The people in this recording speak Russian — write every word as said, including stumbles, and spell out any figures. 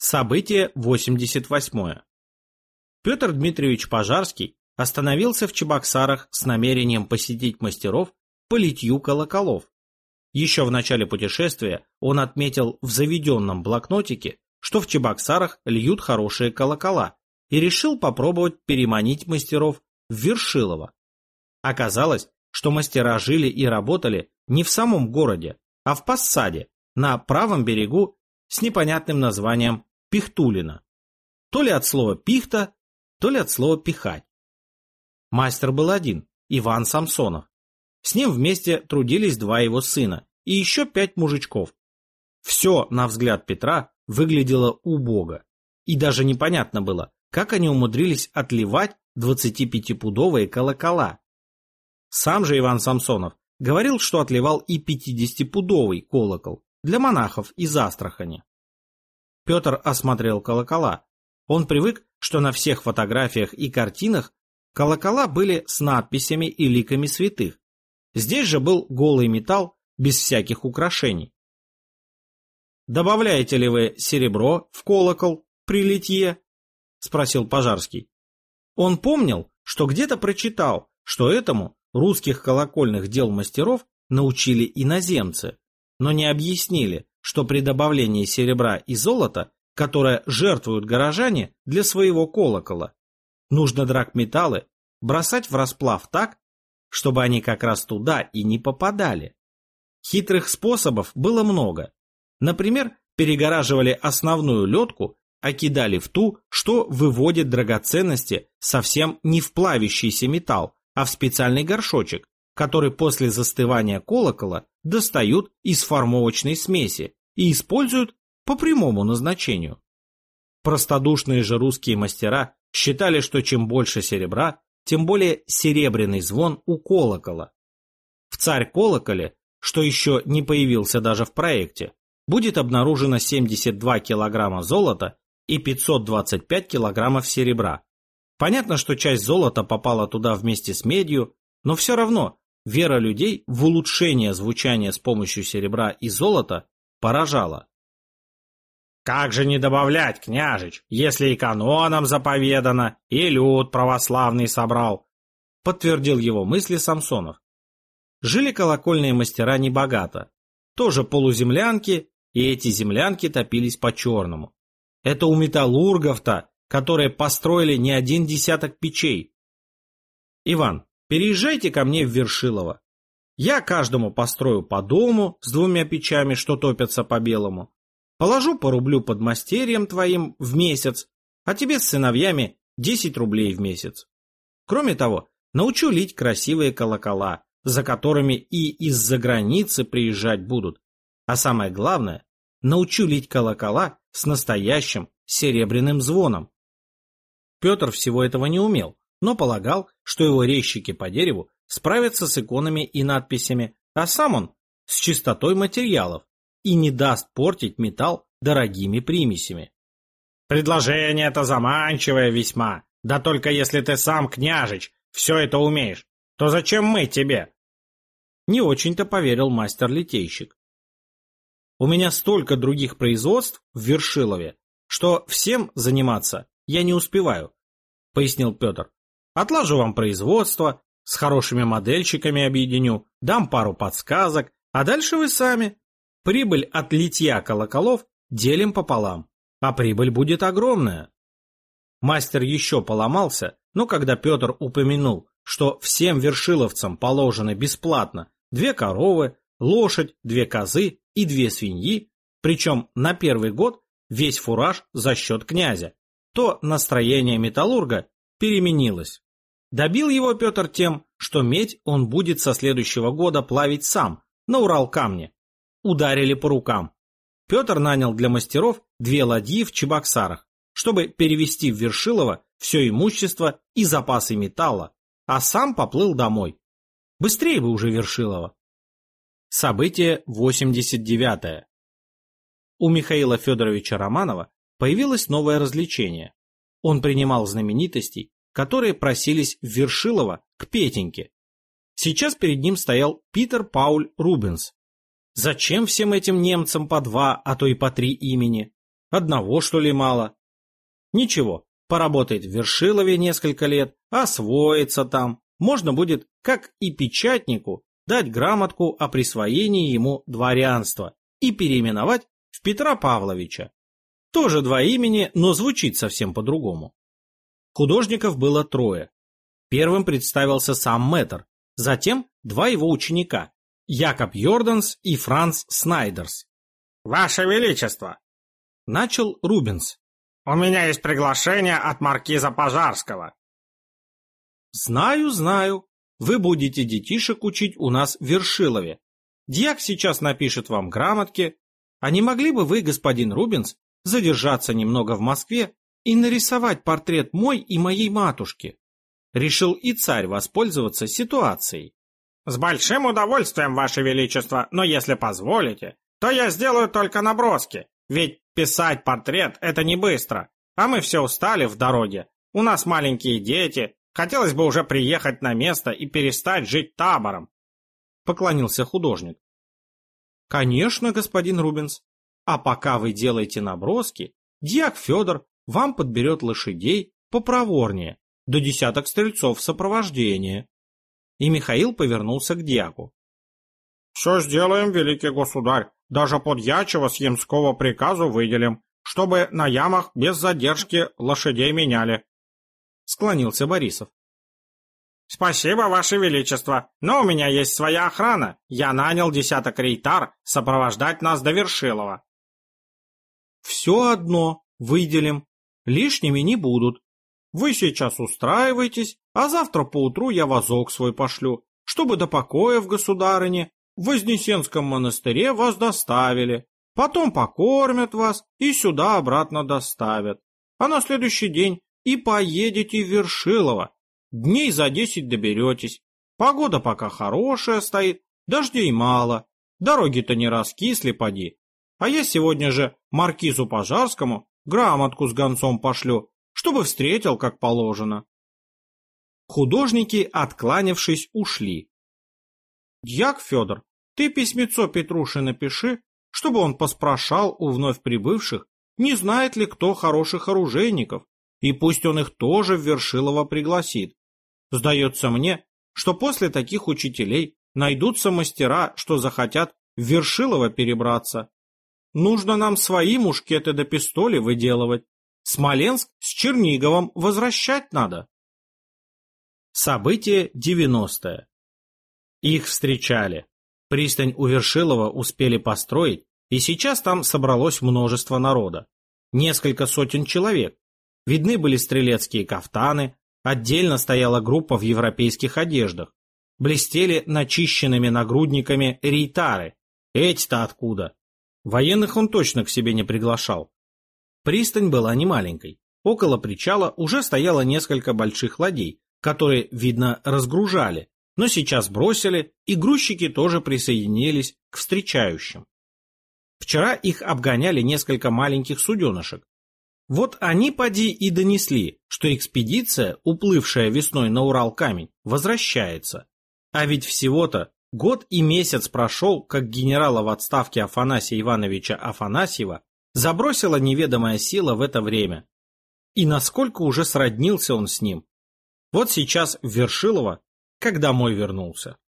Событие восемьдесят восьмое. Петр Дмитриевич Пожарский остановился в Чебоксарах с намерением посетить мастеров по литью колоколов. Еще в начале путешествия он отметил в заведенном блокнотике, что в Чебоксарах льют хорошие колокола, и решил попробовать переманить мастеров в Вершилово. Оказалось, что мастера жили и работали не в самом городе, а в Поссаде, на правом берегу с непонятным названием Пихтулино. То ли от слова «пихта», то ли от слова «пихать». Мастер был один, Иван Самсонов. С ним вместе трудились два его сына и еще пять мужичков. Все, на взгляд Петра, выглядело убого. И даже непонятно было, как они умудрились отливать двадцатипятипудовые колокола. Сам же Иван Самсонов говорил, что отливал и пятидесятипудовый колокол для монахов из Астрахани. Петр осмотрел колокола. Он привык, что на всех фотографиях и картинах колокола были с надписями и ликами святых. Здесь же был голый металл без всяких украшений. «Добавляете ли вы серебро в колокол при литье?» — спросил Пожарский. Он помнил, что где-то прочитал, что этому русских колокольных дел мастеров научили иноземцы, но не объяснили, что при добавлении серебра и золота, которое жертвуют горожане для своего колокола, нужно драгметаллы бросать в расплав так, чтобы они как раз туда и не попадали. Хитрых способов было много. Например, перегораживали основную лётку, а кидали в ту, что выводит драгоценности совсем не в плавящийся металл, а в специальный горшочек, который после застывания колокола достают из формовочной смеси и используют по прямому назначению. Простодушные же русские мастера считали, что чем больше серебра, тем более серебряный звон у колокола. В царь-колоколе, что еще не появился даже в проекте, будет обнаружено семьдесят два килограмма золота и пятьсот двадцать пять килограммов серебра. Понятно, что часть золота попала туда вместе с медью, но все равно вера людей в улучшение звучания с помощью серебра и золота поражала. «Как же не добавлять, княжич, если и каноном заповедано, и люд православный собрал», — подтвердил его мысли Самсонов. Жили колокольные мастера небогато, тоже полуземлянки, и эти землянки топились по-черному. Это у металлургов-то, которые построили не один десяток печей. «Иван, переезжайте ко мне в Вершилово. Я каждому построю по дому с двумя печами, что топятся по-белому. Положу по рублю под мастерьем твоим в месяц, а тебе с сыновьями десять рублей в месяц. Кроме того, научу лить красивые колокола, за которыми и из-за границы приезжать будут. А самое главное, научу лить колокола с настоящим серебряным звоном». Петр всего этого не умел, но полагал, что его резчики по дереву справятся с иконами и надписями, а сам он с чистотой материалов и не даст портить металл дорогими примесями. «Предложение-то заманчивое весьма, да только если ты сам, княжич, все это умеешь, то зачем мы тебе?» Не очень-то поверил мастер-литейщик. «У меня столько других производств в Вершилове, что всем заниматься я не успеваю», — пояснил Петр. «Отлажу вам производство, с хорошими модельщиками объединю, дам пару подсказок, а дальше вы сами. Прибыль от литья колоколов делим пополам, а прибыль будет огромная». Мастер еще поломался, но когда Петр упомянул, что всем вершиловцам положено бесплатно две коровы, лошадь, две козы и две свиньи, причем на первый год весь фураж за счет князя, то настроение металлурга переменилось. Добил его Петр тем, что медь он будет со следующего года плавить сам, на Уралкамне. Ударили по рукам. Петр нанял для мастеров две ладьи в Чебоксарах, чтобы перевезти в Вершилово все имущество и запасы металла, а сам поплыл домой. Быстрее бы уже Вершилово. Событие восемьдесят девятое. У Михаила Федоровича Романова появилось новое развлечение. Он принимал знаменитостей, которые просились в Вершилово к Петеньке. Сейчас перед ним стоял Питер Пауль Рубенс. Зачем всем этим немцам по два, а то и по три имени? Одного, что ли, мало? Ничего, поработает в Вершилове несколько лет, освоится там. Можно будет, как и печатнику, дать грамотку о присвоении ему дворянства и переименовать в Петра Павловича. Тоже два имени, но звучит совсем по-другому. Художников было трое. Первым представился сам мэтр, затем два его ученика – Якоб Йорданс и Франц Снайдерс. «Ваше Величество!» – начал Рубенс. «У меня есть приглашение от маркиза Пожарского». «Знаю, знаю. Вы будете детишек учить у нас в Вершилове. Дьяк сейчас напишет вам грамотки. А не могли бы вы, господин Рубенс, задержаться немного в Москве и нарисовать портрет мой и моей матушки?» Решил и царь воспользоваться ситуацией. «С большим удовольствием, Ваше Величество, но если позволите, то я сделаю только наброски, ведь писать портрет – это не быстро, а мы все устали в дороге, у нас маленькие дети, хотелось бы уже приехать на место и перестать жить табором», – поклонился художник. «Конечно, господин Рубенс. А пока вы делаете наброски, дьяк Федор вам подберет лошадей попроворнее, до десяток стрельцов в сопровождении». И Михаил повернулся к дьяку. «Все сделаем, великий государь, даже подьячего с ямского приказу выделим, чтобы на ямах без задержки лошадей меняли», — склонился Борисов. «Спасибо, Ваше Величество, но у меня есть своя охрана. Я нанял десяток рейтар сопровождать нас до Вершилова». «Все одно выделим, лишними не будут. Вы сейчас устраивайтесь, а завтра поутру я возок свой пошлю, чтобы до покоя в государыне в Вознесенском монастыре вас доставили. Потом покормят вас и сюда обратно доставят. А на следующий день и поедете в Вершилово. Дней за десять доберетесь. Погода пока хорошая стоит, дождей мало. Дороги-то не раскисли, поди. А я сегодня же маркизу Пожарскому грамотку с гонцом пошлю, чтобы встретил, как положено». Художники, откланявшись, ушли. «Дьяк Федор, ты письмецо Петруше напиши, чтобы он поспрашал у вновь прибывших, не знает ли кто хороших оружейников, и пусть он их тоже в Вершилово пригласит. Сдается мне, что после таких учителей найдутся мастера, что захотят в Вершилово перебраться. Нужно нам свои мушкеты да пистоли выделывать. Смоленск с Черниговым возвращать надо». Событие девяностое. Их встречали. Пристань у Вершилова успели построить, и сейчас там собралось множество народа. Несколько сотен человек. Видны были стрелецкие кафтаны, отдельно стояла группа в европейских одеждах. Блестели начищенными нагрудниками рейтары. Эти-то откуда? Военных он точно к себе не приглашал. Пристань была немаленькой. Около причала уже стояло несколько больших ладей, которые, видно, разгружали, но сейчас бросили, и грузчики тоже присоединились к встречающим. Вчера их обгоняли несколько маленьких суденышек. Вот они поди и донесли, что экспедиция, уплывшая весной на Урал-камень, возвращается. А ведь всего-то год и месяц прошел, как генерала в отставке Афанасия Ивановича Афанасьева забросила неведомая сила в это время. И насколько уже сроднился он с ним. Вот сейчас в Вершилово, как домой вернулся.